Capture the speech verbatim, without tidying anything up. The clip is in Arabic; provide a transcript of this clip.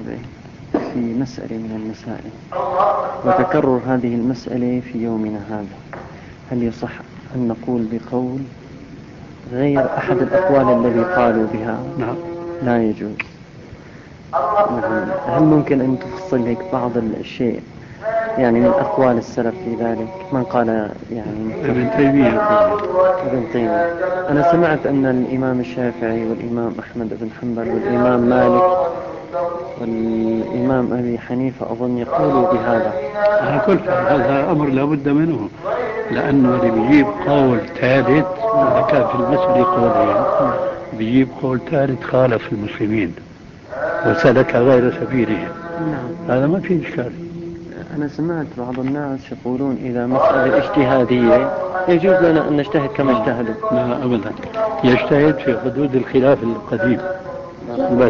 الشافعي في مسألة من المسائل وتكرر هذه المسألة في يومنا هذا، هل يصح أن نقول بقول غير أحد الأقوال الذي قالوا بها؟ نعم. لا يجوز. نعم. هل ممكن أن تفصل هيك بعض الشيء يعني من أقوال السلف في ذلك؟ من قال يعني ابن تيمية. ابن تيمية. أنا سمعت أن الإمام الشافعي والإمام أحمد بن حنبل والإمام مالك والإمام أبي حنيفة أظن يقولوا بهذا. على كل حال هذا أمر لابد منه، لأنه اللي بيجيب قول ثالث إذا كان في المسألة قولين بيجيب قول ثالث خالف المسلمين وسلك غير سبيلهم. نعم. هذا ما في إشكال. أنا سمعت بعض الناس يقولون إذا مسألة اجتهادية يجوز لنا أن نجتهد كما اجتهدوا. لا أبدا، يجتهد في حدود الخلاف القديم.